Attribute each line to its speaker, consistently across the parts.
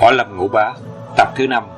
Speaker 1: Võ Lâm Ngũ Bá, tập thứ 5.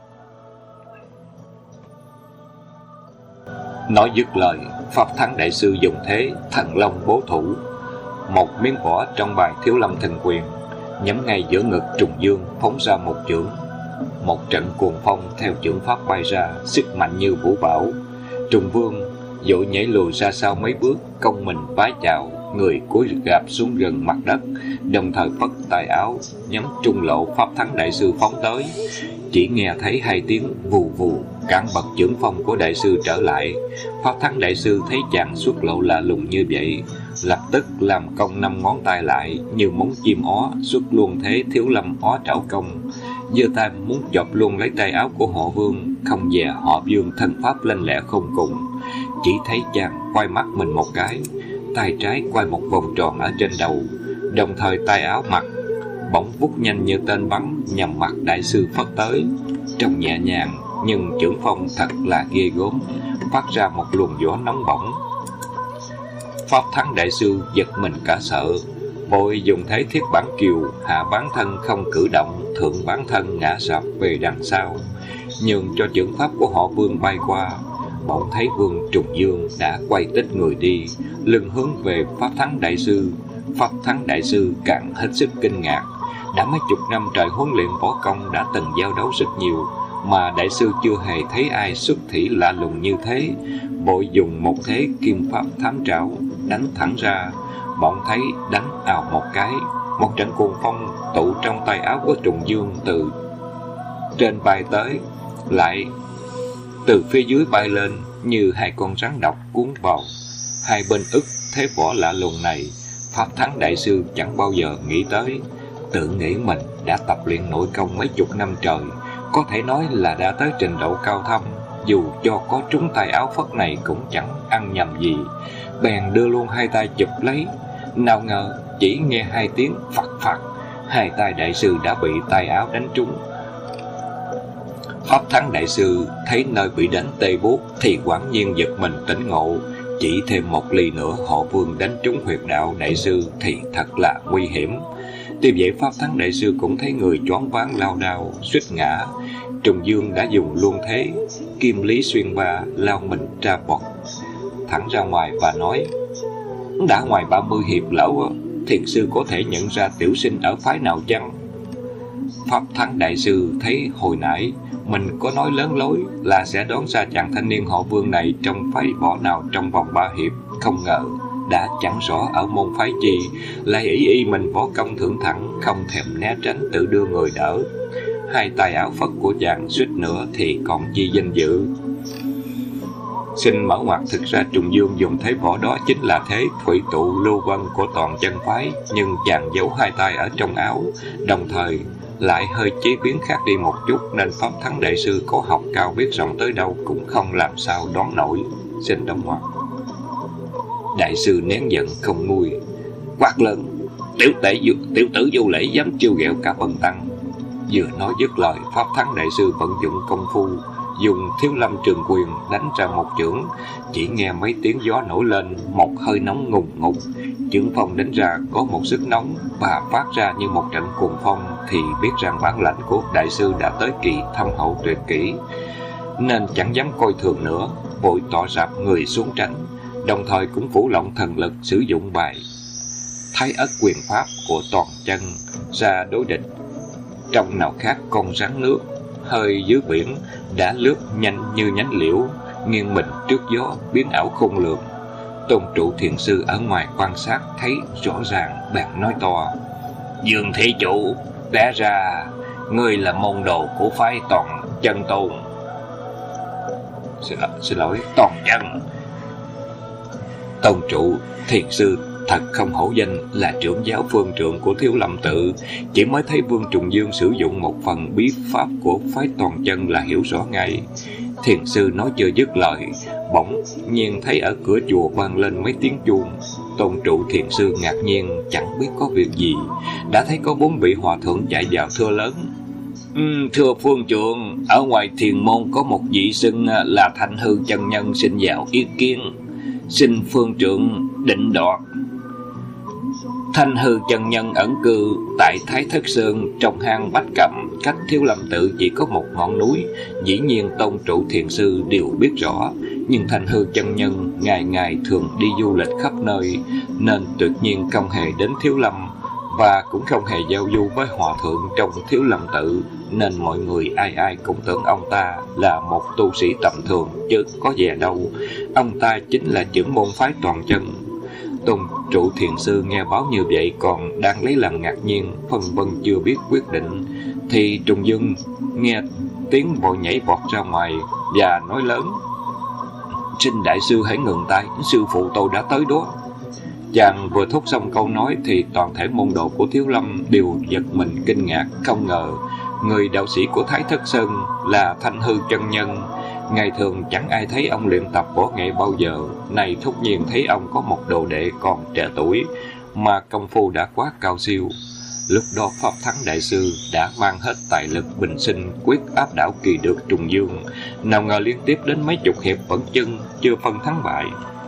Speaker 1: Nói dứt lời, Pháp Thắng đại sư dùng thế Thần Long bố thủ. Một miếng vỏ trong bài Thiếu Lâm Thần Quyền nhắm ngay giữa ngực Trùng Dương, phóng ra một chưởng. Một trận cuồng phong theo chưởng pháp bay ra, sức mạnh như vũ bão. Trùng Vương vội nhảy lùi ra sau mấy bước, công mình vái chào, người cúi gạp xuống gần mặt đất, đồng thời phất tay áo nhắm trung lộ Pháp Thắng đại sư phóng tới. Chỉ nghe thấy hai tiếng vù vù, cản bật chưởng phong của đại sư trở lại. Pháp Thắng đại sư thấy chàng xuất lộ lạ lùng như vậy, lập tức làm cong 5 ngón tay lại như móng chim ó, xuất luôn thế Thiếu Lâm ó trảo công, giơ tay muốn chộp luôn lấy tay áo của họ Vương. Không dè họ Vương thân pháp lanh lẹ không cùng, chỉ thấy chàng quay mắt mình một cái, tay trái quay một vòng tròn ở trên đầu, đồng thời tay áo mặt bỗng vút nhanh như tên bắn nhằm mặt đại sư phất tới. Trông nhẹ nhàng nhưng chưởng phong thật là ghê gớm, phát ra một luồng gió nóng bỏng. Pháp Thắng đại sư giật mình cả sợ, vội dùng thế Thiết Bản Kiều, hạ bán thân không cử động, thượng bán thân ngã sập về đằng sau, nhường cho chưởng pháp của họ Vương bay qua. Bỗng thấy Vương Trùng Dương đã quay tít người đi, lưng hướng về Pháp Thắng đại sư. Pháp Thắng đại sư càng hết sức kinh ngạc. Đã mấy chục năm trời huấn luyện võ công, đã từng giao đấu rất nhiều, mà đại sư chưa hề thấy ai xuất thủy lạ lùng như thế. Vội dùng một thế Kim Pháp Thám Trảo đánh thẳng ra. Bỗng thấy đánh ào một cái, một trận cuồng phong tụ trong tay áo của Trùng Dương từ trên bay tới, lại từ phía dưới bay lên như hai con rắn độc cuốn vào. Hai bên ức thế võ lạ lùng này, Pháp Thắng đại sư chẳng bao giờ nghĩ tới. Tự nghĩ mình đã tập luyện nội công mấy chục năm trời, có thể nói là đã tới trình độ cao thâm, dù cho có trúng tay áo phất này cũng chẳng ăn nhầm gì. Bèn đưa luôn hai tay chụp lấy, nào ngờ chỉ nghe hai tiếng phật phật, hai tay đại sư đã bị tay áo đánh trúng. Pháp Thắng đại sư thấy nơi bị đánh tê buốt thì quả nhiên giật mình tỉnh ngộ. Chỉ thêm một ly nữa họ Vương đánh trúng huyệt đạo đại sư thì thật là nguy hiểm. Tuy vậy Pháp Thắng đại sư cũng thấy người choáng váng lao đao, suýt ngã. Trùng Dương đã dùng luôn thế Kim Lý Xuyên Ba lao mình ra bọt thẳng ra ngoài và nói: đã ngoài 30 hiệp lỗ, thiền sư có thể nhận ra tiểu sinh ở phái nào chăng? Pháp Thắng đại sư thấy hồi nãy mình có nói lớn lối là sẽ đoán ra chàng thanh niên họ Vương này trong phái võ nào trong vòng 3 hiệp, không ngờ đã chẳng rõ ở môn phái chi, lại ý mình võ công thượng thẳng, không thèm né tránh, tự đưa người đỡ. Hai tay áo phất của chàng suýt nữa thì còn chi danh dự. Xin mở ngoặt, thực ra Trùng Dương dùng thế võ đó chính là thế thủy tụ lưu vân của toàn chân phái, nhưng chàng giấu hai tay ở trong áo, đồng thời lại hơi chế biến khác đi một chút, nên Pháp Thắng đại sư có học cao biết rộng tới đâu cũng không làm sao đoán nổi. Xin đóng ngoặt. Đại sư nén giận không nguôi, quát lớn: tiểu tử vô lễ dám trêu ghẹo cả bần tăng. Vừa nói dứt lời, Pháp Thắng đại sư vận dụng công phu, dùng Thiếu Lâm Trường Quyền đánh ra một chưởng. Chỉ nghe mấy tiếng gió nổi lên, một hơi nóng ngùng ngục. Chưởng phong đánh ra có một sức nóng và phát ra như một trận cuồng phong, thì biết rằng bản lãnh của đại sư đã tới kỳ thâm hậu tuyệt kỹ, nên chẳng dám coi thường nữa, vội tỏ rạp người xuống tránh, đồng thời cũng phủ lộng thần lực sử dụng bài Thái Ất Quyền Pháp của toàn chân ra đối địch. Trong nào khác con rắn nước hơi dưới biển đã lướt nhanh như nhánh liễu, nghiêng mình trước gió, biến ảo khôn lường. Tôn trụ thiền sư ở ngoài quan sát thấy rõ ràng, bèn nói to: Dương thí chủ, té ra ngươi là môn đồ của phái toàn chân tôn. Xin lỗi, toàn chân. Tôn trụ thiền sư thật không hổ danh là trưởng giáo phương trượng của Thiếu Lâm tự, chỉ mới thấy Vương Trùng Dương sử dụng một phần bí pháp của phái toàn chân là hiểu rõ ngay. Thiền sư nói chưa dứt lời, bỗng nhiên thấy ở cửa chùa vang lên mấy tiếng chuông. Tôn trụ thiền sư ngạc nhiên, chẳng biết có việc gì, đã thấy có 4 vị hòa thượng chạy vào thưa lớn: thưa phương trượng, ở ngoài thiền môn có một vị xưng là Thanh Hư chân nhân xin vào ý kiến, xin phương trượng định đoạt. Thanh Hư chân nhân ẩn cư tại Thái Thất Sơn trong hang Bách Cầm, cách Thiếu Lâm tự chỉ có một ngọn núi. Dĩ nhiên tông trụ thiền sư đều biết rõ, nhưng Thanh Hư chân nhân ngày ngày thường đi du lịch khắp nơi, nên tuyệt nhiên không hề đến Thiếu Lâm, và cũng không hề giao du với hòa thượng trong Thiếu Lâm tự, nên mọi người ai ai cũng tưởng ông ta là một tu sĩ tầm thường, chứ có vẻ đâu. Ông ta chính là trưởng môn phái toàn chân. Tôn trụ thiền sư nghe báo như vậy còn đang lấy làm ngạc nhiên, phân vân chưa biết quyết định, thì Trùng Dương nghe tiếng vội nhảy vọt ra ngoài và nói lớn: "Xin đại sư hãy ngừng tay, sư phụ tôi đã tới đó." Chàng vừa thốt xong câu nói thì toàn thể môn đồ của Thiếu Lâm đều giật mình kinh ngạc, không ngờ người đạo sĩ của Thái Thất Sơn là Thanh Hư chân nhân. Ngày thường chẳng ai thấy ông luyện tập võ nghệ bao giờ, nay thốt nhiên thấy ông có một đồ đệ còn trẻ tuổi mà công phu đã quá cao siêu. Lúc đó Pháp Thắng đại sư đã mang hết tài lực bình sinh quyết áp đảo kỳ được Trùng Dương, nào ngờ liên tiếp đến mấy chục hiệp vẫn chưa phân thắng bại.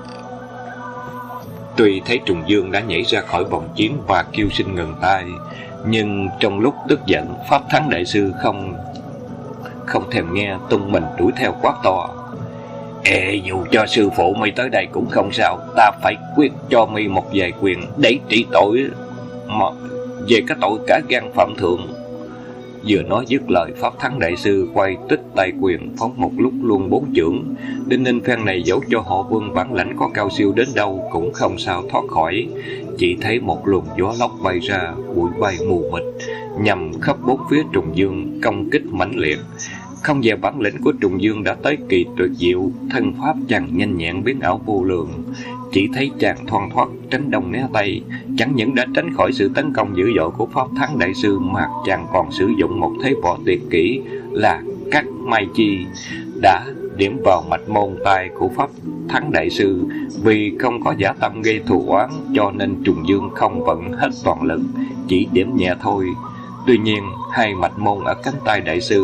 Speaker 1: Tuy thấy Trùng Dương đã nhảy ra khỏi vòng chiến và kêu xin ngừng tay, nhưng trong lúc tức giận, Pháp Thắng đại sư không thèm nghe, tung mình đuổi theo quát to: Dù cho sư phụ mi tới đây cũng không sao, ta phải quyết cho mi một vài quyền để trị tội, mà về cái tội cả gan phạm thượng." Vừa nói dứt lời, Pháp Thắng đại sư quay tích tay quyền phóng một lúc luôn 4 chưởng. Đinh ninh phen này dẫu cho họ Vương bản lãnh có cao siêu đến đâu cũng không sao thoát khỏi. Chỉ thấy một luồng gió lốc bay ra, bụi bay mù mịt, nhằm khắp bốn phía Trùng Dương, công kích mãnh liệt. Không về bản lĩnh của Trùng Dương đã tới kỳ tuyệt diệu, thân pháp chàng nhanh nhẹn biến ảo vô lượng. Chỉ thấy chàng thoăn thoắt tránh đông né tây, chẳng những đã tránh khỏi sự tấn công dữ dội của Pháp Thắng đại sư, mà chàng còn sử dụng một thế võ tuyệt kỹ là cắt mai chi, đã điểm vào mạch môn tai của Pháp Thắng đại sư. Vì không có giả tâm gây thù oán, cho nên Trùng Dương không vận hết toàn lực, chỉ điểm nhẹ thôi. Tuy nhiên hai mạch môn ở cánh tay đại sư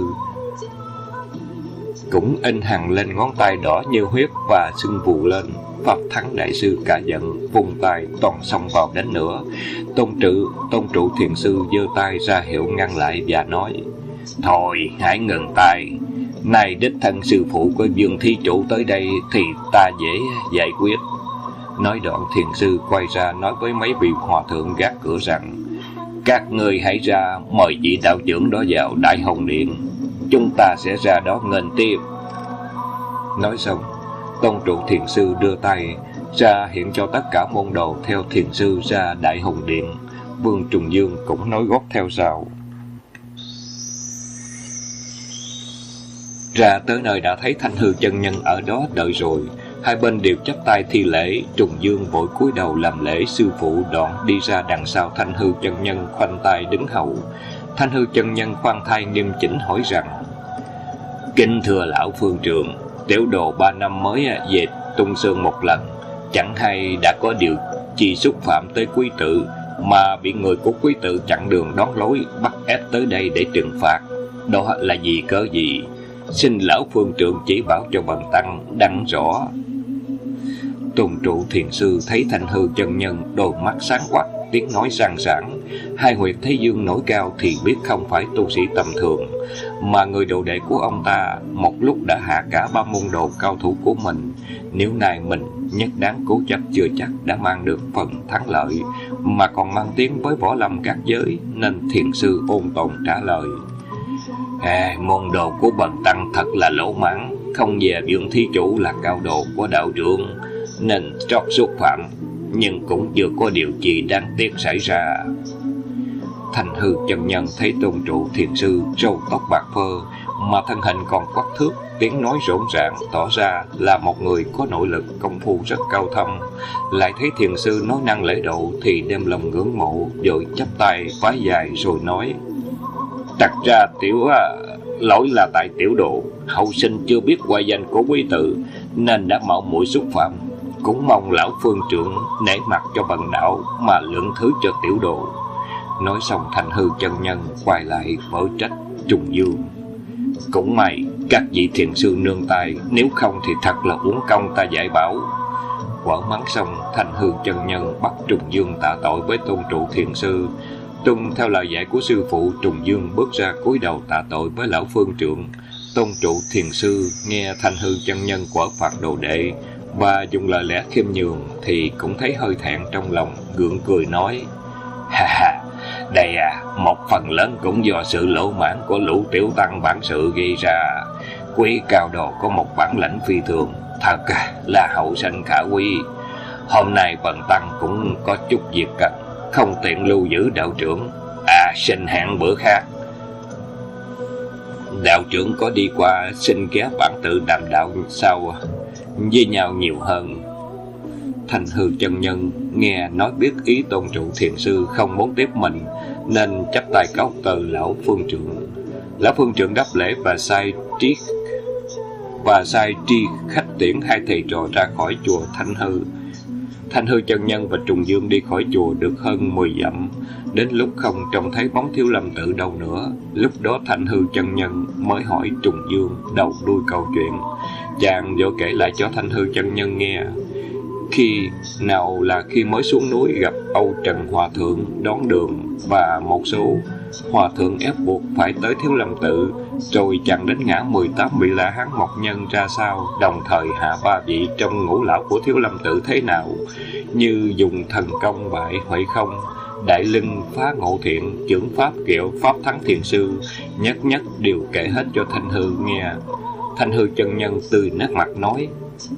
Speaker 1: cũng in hằn lên ngón tay đỏ như huyết và sưng vù lên. Pháp Thắng đại sư cả giận, vung tay toàn xông vào đánh nữa. Tôn trụ thiền sư giơ tay ra hiệu ngăn lại và nói: "Thôi hãy ngừng tay, nay đích thân sư phụ của Dương thí chủ tới đây thì ta dễ giải quyết." Nói đoạn thiền sư quay ra nói với mấy vị hòa thượng gác cửa rằng: "Các ngươi hãy ra mời vị đạo trưởng đó vào Đại Hồng Điện, chúng ta sẽ ra đó nghênh tiếp." Nói xong, tôn trụ thiền sư đưa tay ra hiện cho tất cả môn đồ theo thiền sư ra Đại Hồng Điện. Vương Trùng Dương cũng nối gót theo sau. Ra tới nơi đã thấy Thanh Hư chân nhân ở đó đợi rồi, hai bên đều chắp tay thi lễ. Trùng Dương vội cúi đầu làm lễ sư phụ, đoạn đi ra đằng sau Thanh Hư chân nhân khoanh tay đứng hầu. Thanh Hư chân nhân khoan thai nghiêm chỉnh hỏi rằng: "Kính thưa lão phương trượng, tiểu đồ 3 năm mới về Tung Sơn một lần, chẳng hay đã có điều chi xúc phạm tới quý tự, mà bị người của quý tự chặn đường đón lối, bắt ép tới đây để trừng phạt. Đó là gì cớ gì? Xin lão phương trượng chỉ bảo cho bần tăng đặng rõ." Tôn trụ thiền sư thấy Thanh Hư chân nhân đôi mắt sáng quắc, tiếng nói sang sảng, hai huyệt thái dương nổi cao thì biết không phải tu sĩ tầm thường, mà người đồ đệ của ông ta một lúc đã hạ cả 3 môn đồ cao thủ của mình. Nếu nay mình nhất đáng cố chấp chưa chắc đã mang được phần thắng lợi, mà còn mang tiếng với võ lâm các giới, nên thiền sư ôn tồn trả lời: "Môn đồ của bần tăng thật là lỗ mãn, không về Dương thí chủ là cao đồ của đạo trưởng, nên trót xúc phạm, nhưng cũng chưa có điều gì đáng tiếc xảy ra." Thanh Hư chân nhân thấy tôn trụ thiền sư râu tóc bạc phơ, mà thân hình còn quắc thước, tiếng nói rộn ràng, tỏ ra là một người có nội lực công phu rất cao thâm. Lại thấy thiền sư nói năng lễ độ thì đem lòng ngưỡng mộ, vội chắp tay vái dài rồi nói: "Thật ra lỗi là tại tiểu đồ hậu sinh chưa biết ngoại danh của quý tự, nên đã mạo muội xúc phạm. Cũng mong lão phương trượng nể mặt cho bần đạo mà lượng thứ cho tiểu đồ." Nói xong Thanh Hư chân nhân quay lại vở trách Trùng Dương: "Cũng may các vị thiền sư nương tay, nếu không thì thật là uổng công ta dạy bảo." quở mắng xong, Thanh Hư chân nhân bắt Trùng Dương tạ tội với Tôn Trụ Thiền Sư. Tuân theo lời dạy của sư phụ, Trùng Dương bước ra cúi đầu tạ tội với lão phương trượng. Tôn Trụ Thiền Sư nghe Thanh Hư chân nhân quở phạt đồ đệ và dùng lời lẽ khiêm nhường thì cũng thấy hơi thẹn trong lòng, gượng cười nói: Ha ha, đây một phần lớn cũng do sự lỗ mãn của lũ tiểu tăng bản sự gây ra. Quý cao đồ có một bản lãnh phi thường, thật là hậu sanh khả quý. Hôm nay bần tăng cũng có chút việc cần, không tiện lưu giữ đạo trưởng, xin hẹn bữa khác. Đạo trưởng có đi qua xin ghé bản tự đàm đạo sau với nhau nhiều hơn. Thanh Hư chân nhân nghe nói biết ý Tôn Trụ Thiền Sư không muốn tiếp mình, nên chắp tay cáo từ lão phương trượng. Lão phương trượng đáp lễ và sai tri khách tiễn hai thầy trò ra khỏi chùa Thanh Hư. Thanh Hư chân nhân và Trùng Dương đi khỏi chùa được hơn 10 dặm, đến lúc không trông thấy bóng Thiếu Lâm Tự đâu nữa. Lúc đó Thanh Hư chân nhân mới hỏi Trùng Dương đầu đuôi câu chuyện. Chàng vội kể lại cho Thanh Hư chân nhân nghe. Khi nào là khi mới xuống núi gặp Âu Trần Hòa Thượng đón đường, và một số Hòa Thượng ép buộc phải tới Thiếu Lâm Tự, rồi chàng đánh ngã 18 vị La Hán mộc nhân ra sao, đồng thời hạ 3 vị trong ngũ lão của Thiếu Lâm Tự thế nào, như dùng thần công bại Huệ Không, Đại Lưng phá Ngộ Thiện, chưởng pháp Kiệu, pháp thắng Thiền Sư, nhất nhất đều kể hết cho Thanh Hư nghe. Thanh Hư chân nhân tươi nét mặt nói: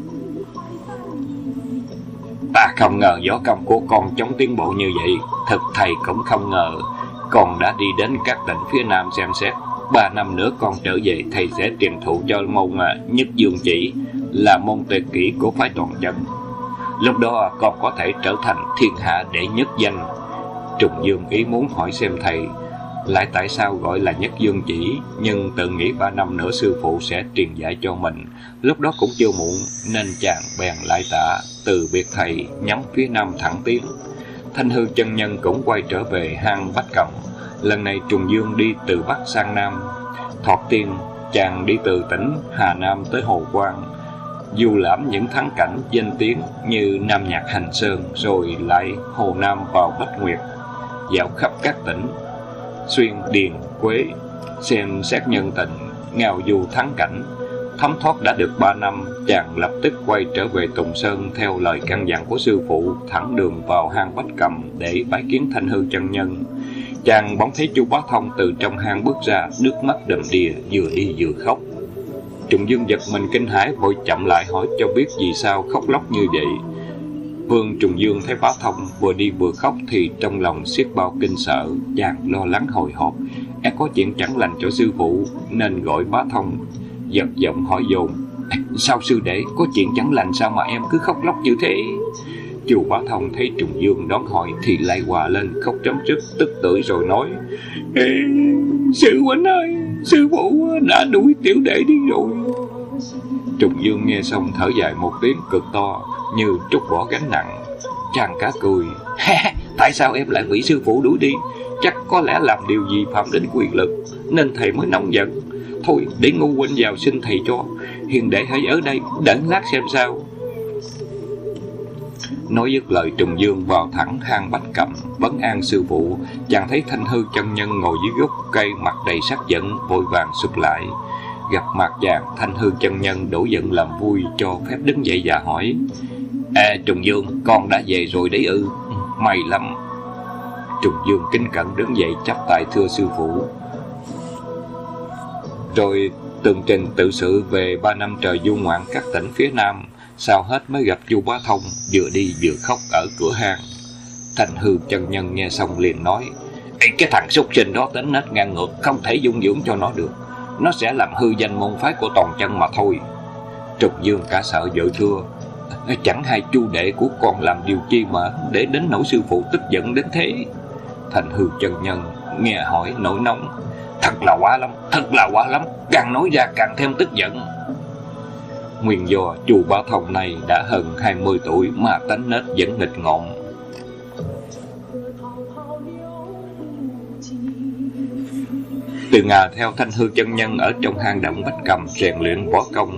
Speaker 1: Ta không ngờ võ công của con chống tiến bộ như vậy. Thực thầy cũng không ngờ con đã đi đến các tỉnh phía Nam xem xét. 3 năm nữa con trở về, thầy sẽ truyền thụ cho môn Nhất Dương Chỉ, là môn tuyệt kỹ của phái Toàn Chân. Lúc đó con có thể trở thành thiên hạ đệ nhất danh. Trùng Dương ý muốn hỏi xem thầy lại tại sao gọi là Nhất Dương Chỉ, nhưng tự nghĩ 3 năm nữa sư phụ sẽ truyền dạy cho mình, lúc đó cũng chưa muộn, nên chàng bèn lại tạ, từ biệt thầy, nhắm phía Nam thẳng tiến. Thanh Hư chân nhân cũng quay trở về hang Bách Cầm. Lần này Trùng Dương đi từ Bắc sang Nam. Thoạt tiên, chàng đi từ tỉnh Hà Nam tới Hồ Quang, du lãm những thắng cảnh danh tiếng như Nam Nhạc Hành Sơn, rồi lại Hồ Nam vào Bách Nguyệt, dạo khắp các tỉnh Xuyên, Điền, Quế, xem xét nhân tình, ngào du thắng cảnh. Thấm thoát đã được 3 năm, chàng lập tức quay trở về Tùng Sơn theo lời căn dặn của sư phụ, thẳng đường vào hang Bách Cầm để bái kiến Thanh Hư chân nhân. Chàng bỗng thấy Chu Bá Thông từ trong hang bước ra, nước mắt đầm đìa, vừa đi vừa khóc. Trùng Dương giật mình kinh hãi, vội chậm lại hỏi cho biết vì sao khóc lóc như vậy. Vương Trùng Dương thấy Bá Thông vừa đi vừa khóc thì trong lòng xiết bao kinh sợ, chàng lo lắng hồi hộp, có chuyện chẳng lành cho sư phụ, nên gọi Bá Thông giật giọng hỏi dồn: Sao sư đệ, có chuyện chẳng lành sao mà em cứ khóc lóc như thế? Chu Bá Thông thấy Trùng Dương đón hỏi thì lại hòa lên khóc chấm dứt, tức tưởi rồi nói: Sư huynh ơi, sư phụ đã đuổi tiểu đệ đi rồi. Trùng Dương nghe xong thở dài một tiếng cực to, như trút bỏ gánh nặng. Chàng cá cười: Tại sao em lại bị sư phụ đuổi đi? Chắc có lẽ làm điều gì phạm đến quyền lực, nên thầy mới nóng giận. Thôi để Ngu huynh vào xin thầy cho, hiền đệ hãy ở đây đợi lát xem sao. Nói dứt lời, Trùng Dương vào thẳng hang Bách Cầm vấn an sư phụ. Chàng thấy Thanh Hư chân nhân ngồi dưới gốc cây mặt đầy sắc giận, vội vàng sụp lại. Gặp mặt chàng, Thanh Hư chân nhân đổi giận làm vui, cho phép đứng dậy và hỏi: Trùng Dương, con đã về rồi đấy ư? May lắm. Trùng Dương kính cẩn đứng dậy chắp tay thưa sư phụ, rồi tường trình tự sự về 3 năm trời du ngoạn các tỉnh phía Nam. Sau hết mới gặp Chu Bá Thông, vừa đi vừa khóc ở cửa hang. Thanh Hư chân nhân nghe xong liền nói: Cái thằng súc sinh đó tính nết ngang ngược, không thể dung dưỡng cho nó được, nó sẽ làm hư danh môn phái của Toàn Chân mà thôi. Trùng Dương cả sợ vội thưa: Chẳng hay Chu đệ của con làm điều chi mà để đến nỗi sư phụ tức giận đến thế? Thanh Hư chân nhân nghe hỏi nổi nóng: Thật là quá lắm, càng nói ra càng thêm tức giận. Nguyên do Chu Bá Thông này đã hơn 20 tuổi mà tánh nết vẫn nghịch ngợm. Từ ngày theo Thanh Hư chân nhân ở trong hang động Bách Cầm rèn luyện võ công,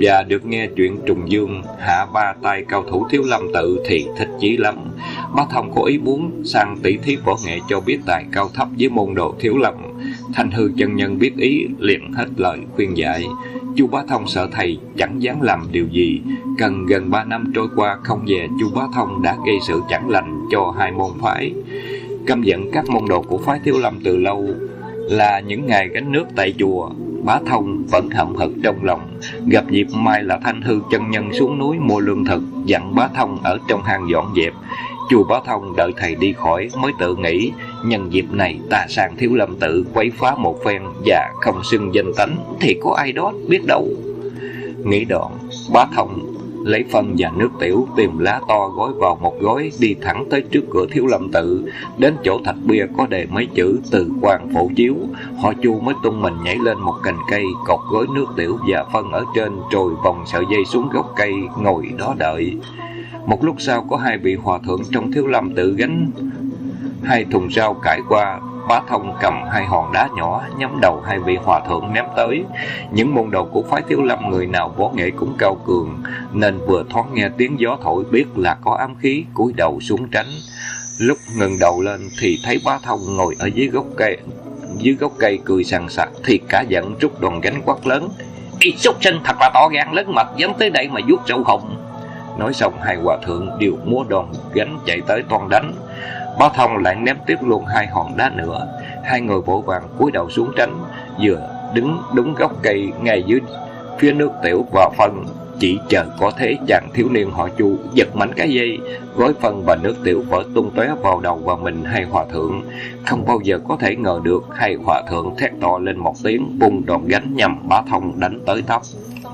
Speaker 1: và được nghe chuyện Trùng Dương hạ 3 tay cao thủ Thiếu Lâm Tự thì thích chí lắm. Bá Thông có ý muốn sang tỷ thí võ nghệ cho biết tài cao thấp với môn đồ Thiếu Lâm. Thanh Hư chân nhân biết ý liền hết lời khuyên dạy. Chu Bá Thông sợ thầy chẳng dám làm điều gì. Cần gần 3 năm trôi qua không về, Chu Bá Thông đã gây sự chẳng lành cho hai môn phái. Căm giận các môn đồ của phái Thiếu Lâm từ lâu. Là những ngày gánh nước tại chùa, Bá Thông vẫn hậm hực trong lòng. Gặp dịp mai là Thanh Hư chân nhân xuống núi mua lương thực, dặn Bá Thông ở trong hang dọn dẹp. Chu Bá Thông đợi thầy đi khỏi mới tự nghĩ, nhân dịp này ta sang Thiếu Lâm Tự quấy phá một phen và không xưng danh tánh thì có ai đó biết đâu. Nghĩ đoạn, Bá Thông lấy phân và nước tiểu tìm lá to gói vào một gói, đi thẳng tới trước cửa Thiếu Lâm Tự. Đến chỗ thạch bia có đề mấy chữ Từ Quan phổ chiếu, họ Chu mới tung mình nhảy lên một cành cây, cột gói nước tiểu và phân ở trên, rồi vòng sợi dây xuống gốc cây ngồi đó đợi. Một lúc sau có hai vị hòa thượng trong Thiếu Lâm Tự gánh hai thùng rau cải qua. Bá Thông cầm hai hòn đá nhỏ nhắm đầu hai vị hòa thượng ném tới. Những môn đồ của phái Thiếu Lâm người nào võ nghệ cũng cao cường, nên vừa thoáng nghe tiếng gió thổi biết là có ám khí, cúi đầu xuống tránh. Lúc ngẩng đầu lên thì thấy Bá Thông ngồi ở dưới gốc cây cười sằng sặc, thì cả giận rút đòn gánh quát lớn: "Ê súc sinh, thật là to gan lớn mật, dám tới đây mà vuốt râu hồng!" Nói xong hai hòa thượng đều múa đòn gánh chạy tới toan đánh. Bá Thông lại ném tiếp luôn hai hòn đá nữa. Hai người vội vàng cúi đầu xuống tránh, vừa đứng đúng gốc cây ngay dưới phía nước tiểu và phân. Chỉ chờ có thế, chàng thiếu niên họ Chu giật mạnh cái dây, gói phân và nước tiểu vỡ tung tóe vào đầu và mình hai hòa thượng. Không bao giờ có thể ngờ được, hai hòa thượng thét to lên một tiếng, vung đòn gánh nhằm Bá Thông đánh tới tấp.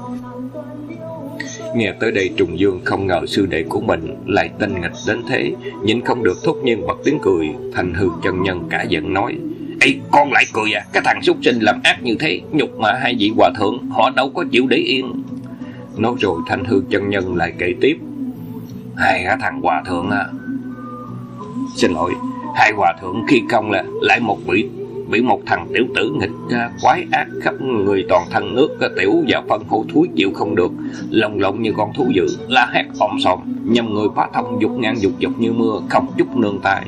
Speaker 1: Nghe tới đây, Trùng Dương không ngờ sư đệ của mình lại tinh nghịch đến thế, nhìn không được thốt nhiên bật tiếng cười. Thanh Hư chân nhân cả giận nói: "Ê, con lại cười à? Cái thằng súc sinh làm ác như thế, nhục mà hai vị hòa thượng, họ đâu có chịu để yên." Nói rồi Thanh Hư chân nhân lại kể tiếp: "Hai thằng hòa thượng à, xin lỗi, hai hòa thượng khi công là lại bị một thằng tiểu tử nghịch quái ác khắp người toàn thân nước tiểu và phân hôi thối chịu không được, lồng lộng như con thú dữ, la hét om sòm, nhằm người Bá Thông dục ngang dục dọc như mưa, không chút nương tay.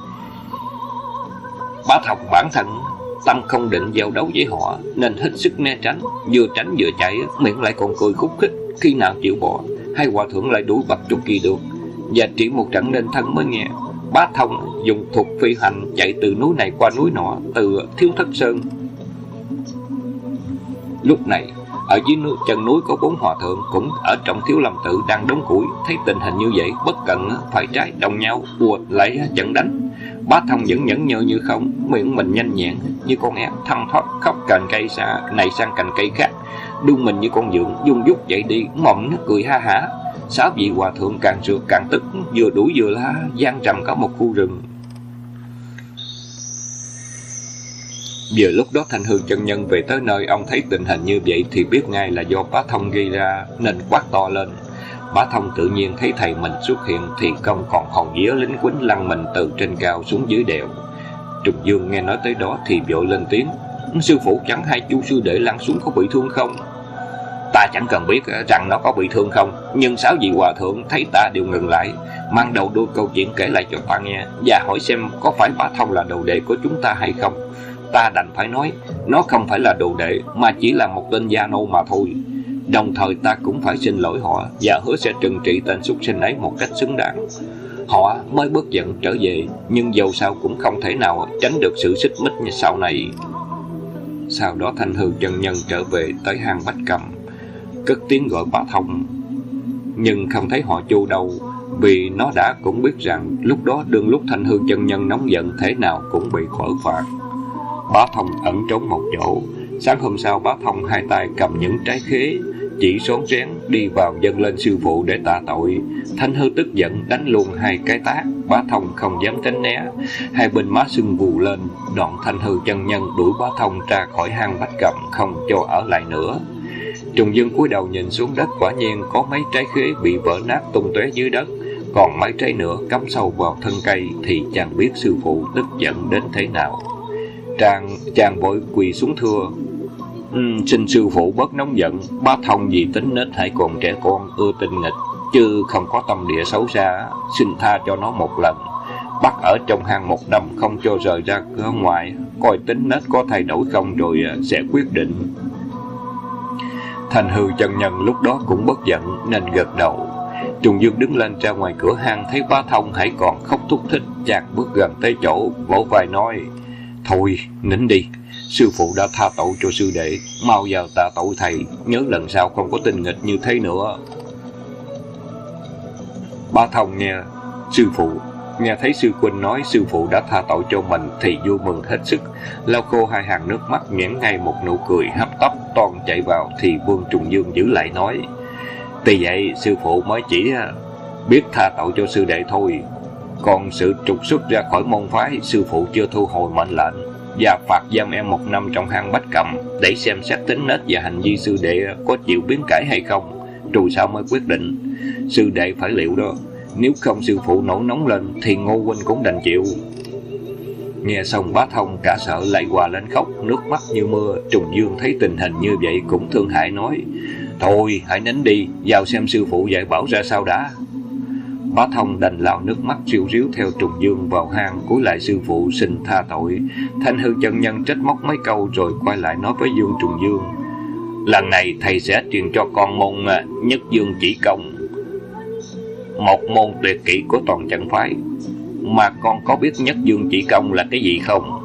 Speaker 1: Bá Thông bản thân tâm không định giao đấu với họ nên hết sức né tránh, vừa tránh vừa chạy, miệng lại còn cười khúc khích, khi nào chịu bỏ, hai hòa thượng lại đuổi bắt cho kỳ được, và chỉ một trận nên thân mới nghe. Bá Thông dùng thuật phi hành chạy từ núi này qua núi nọ, từ Thiếu Thất Sơn. Lúc này ở dưới chân núi có 4 hòa thượng cũng ở trong Thiếu Lâm Tự đang đóng củi, thấy tình hình như vậy bất cẩn phải trái đồng nhau ùa lại trận đánh. Bá Thông vẫn nhẫn nhơ như không, miệng mình nhanh nhẹn như con ép thăng thoát khóc cành cây này sang cành cây khác, đung mình như con dượng dung dút chạy đi, mồm nó cười ha hả. 6 vị hòa thượng càng rượt càng tức, vừa đuổi vừa la, giăng trầm cả một khu rừng. Vừa lúc đó Thanh Hư chân nhân về tới nơi, ông thấy tình hình như vậy thì biết ngay là do Bá Thông gây ra, nên quát to lên. Bá Thông tự nhiên thấy thầy mình xuất hiện thì không còn hồn vía lính quýnh lăn mình từ trên cao xuống dưới đèo. Trùng Dương nghe nói tới đó thì vội lên tiếng: "Sư phụ, chẳng hay Chu sư đệ lăn xuống có bị thương không?" "Ta chẳng cần biết rằng nó có bị thương không, nhưng 6 vị hòa thượng thấy ta đều ngừng lại, mang đầu đuôi câu chuyện kể lại cho ta nghe, và hỏi xem có phải Bá Thông là đồ đệ của chúng ta hay không. Ta đành phải nói nó không phải là đồ đệ, mà chỉ là một tên gia nô mà thôi. Đồng thời ta cũng phải xin lỗi họ và hứa sẽ trừng trị tên súc sinh ấy một cách xứng đáng." Họ mới bớt giận trở về, nhưng dầu sao cũng không thể nào tránh được sự xích mích như sau này. Sau đó Thanh Hư chân nhân trở về tới hang Bách Cầm, cất tiếng gọi Bá Thông, nhưng không thấy họ Chu đâu, vì nó đã cũng biết rằng lúc đó đương lúc Thanh Hư chân nhân nóng giận thế nào cũng bị khỏi phạt. Bá Thông ẩn trốn một chỗ. Sáng hôm sau, Bá Thông hai tay cầm những trái khế, chỉ rón rén đi vào dâng lên sư phụ để tạ tội. Thanh Hư tức giận đánh luôn 2 cái tát, Bá Thông không dám tránh né, hai bên má sưng vù lên. Đoạn Thanh Hư chân nhân đuổi Bá Thông ra khỏi hang Bách Cầm, không cho ở lại nữa. Trùng Dương cúi đầu nhìn xuống đất, quả nhiên có mấy trái khế bị vỡ nát tung tóe dưới đất, còn mấy trái nữa cắm sâu vào thân cây, thì chàng biết sư phụ tức giận đến thế nào. Chàng vội quỳ xuống thưa: Xin sư phụ bớt nóng giận. Bá Thông vì tính nết hãy còn trẻ con, ưa tinh nghịch, chứ không có tâm địa xấu xa. Xin tha cho nó một lần. Bắt ở trong hang 1 năm, không cho rời ra cửa ngoài, coi tính nết có thay đổi không rồi sẽ quyết định. Thanh Hư chân nhân lúc đó cũng bất giận nên gật đầu. Trùng Dương đứng lên ra ngoài cửa hang, thấy Bá Thông hãy còn khóc thúc thích, chàng bước gần tới chỗ, vỗ vai nói: Thôi, nín đi, sư phụ đã tha tội cho sư đệ, mau vào tạ tội thầy, nhớ lần sau không có tinh nghịch như thế nữa. Bá Thông nghe thấy sư huynh nói sư phụ đã tha tội cho mình thì vui mừng hết sức, lau khô 2 hàng nước mắt, nhoẻn ngay một nụ cười hấp tấp, toan chạy vào thì Vương Trùng Dương giữ lại nói: Tuy vậy sư phụ mới chỉ biết tha tội cho sư đệ thôi, còn sự trục xuất ra khỏi môn phái sư phụ chưa thu hồi mệnh lệnh, và phạt giam em 1 năm trong hang Bách Cầm để xem xét tính nết và hành vi sư đệ có chịu biến cải hay không, rồi sau mới quyết định. Sư đệ phải liệu đó, nếu không sư phụ nổi nóng lên thì Ngô huynh cũng đành chịu. Nghe xong Bá Thông cả sợ lại hòa lên khóc, nước mắt như mưa. Trùng Dương thấy tình hình như vậy cũng thương hại nói: Thôi hãy nín đi, vào xem sư phụ dạy bảo ra sao đã. Bá Thông đành lau nước mắt riu riu theo Trùng Dương vào hang, cúi lại sư phụ xin tha tội. Thanh Hư chân nhân trách móc mấy câu rồi quay lại nói với Vương Trùng Dương: Lần này thầy sẽ truyền cho con môn Nhất Dương Chỉ Công, một môn tuyệt kỹ của toàn chân phái. Mà con có biết Nhất Dương Chỉ Công là cái gì không?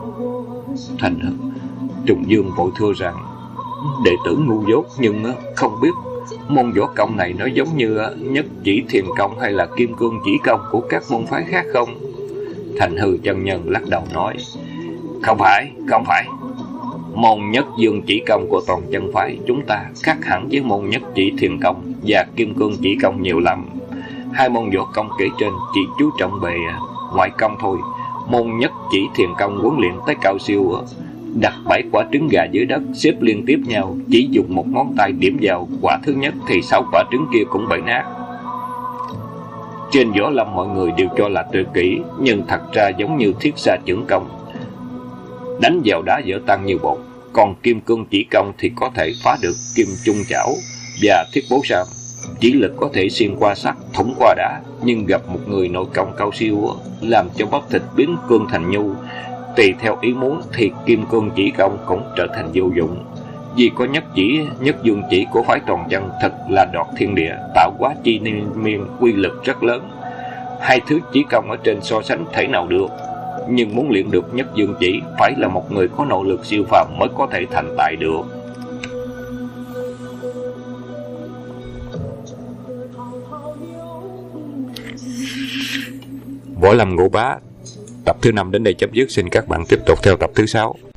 Speaker 1: Trùng Dương vội thưa rằng: Đệ tử ngu dốt nhưng không biết môn võ công này nó giống như Nhất Chỉ Thiền Công hay là Kim Cương Chỉ Công của các môn phái khác không? Thanh Hư chân nhân lắc đầu nói: Không phải. Môn Nhất Dương Chỉ Công của toàn chân phái chúng ta khác hẳn với môn Nhất Chỉ Thiền Công và Kim Cương Chỉ Công nhiều lắm. 2 môn võ công kể trên chỉ chú trọng về ngoại công thôi. Môn Nhất Chỉ Thiền Công huấn luyện tới cao siêu, đặt 7 quả trứng gà dưới đất xếp liên tiếp nhau, chỉ dùng một ngón tay điểm vào quả thứ nhất thì 6 quả trứng kia cũng bể nát. Trên võ lâm mọi người đều cho là tuyệt kỹ, nhưng thật ra giống như thiết xa chưởng công, đánh vào đá vỡ tan như bột. Còn Kim Cương Chỉ Công thì có thể phá được kim trung chảo và thiết bố sam, chỉ lực có thể xuyên qua sắt, thủng qua đá. Nhưng gặp một người nội công cao siêu làm cho bắp thịt biến cương thành nhu, tùy theo ý muốn thì Kim Cương Chỉ Công cũng trở thành vô dụng. Vì có Nhất Dương Chỉ của phái toàn chân thật là đoạt thiên địa, tạo hóa chi miên, quy lực rất lớn. 2 thứ chỉ công ở trên so sánh thể nào được. Nhưng muốn luyện được Nhất Dương Chỉ phải là một người có nội lực siêu phàm mới có thể thành tài được. Võ Lâm Ngũ Bá tập thứ 5 đến đây chấm dứt. Xin các bạn tiếp tục theo tập thứ 6.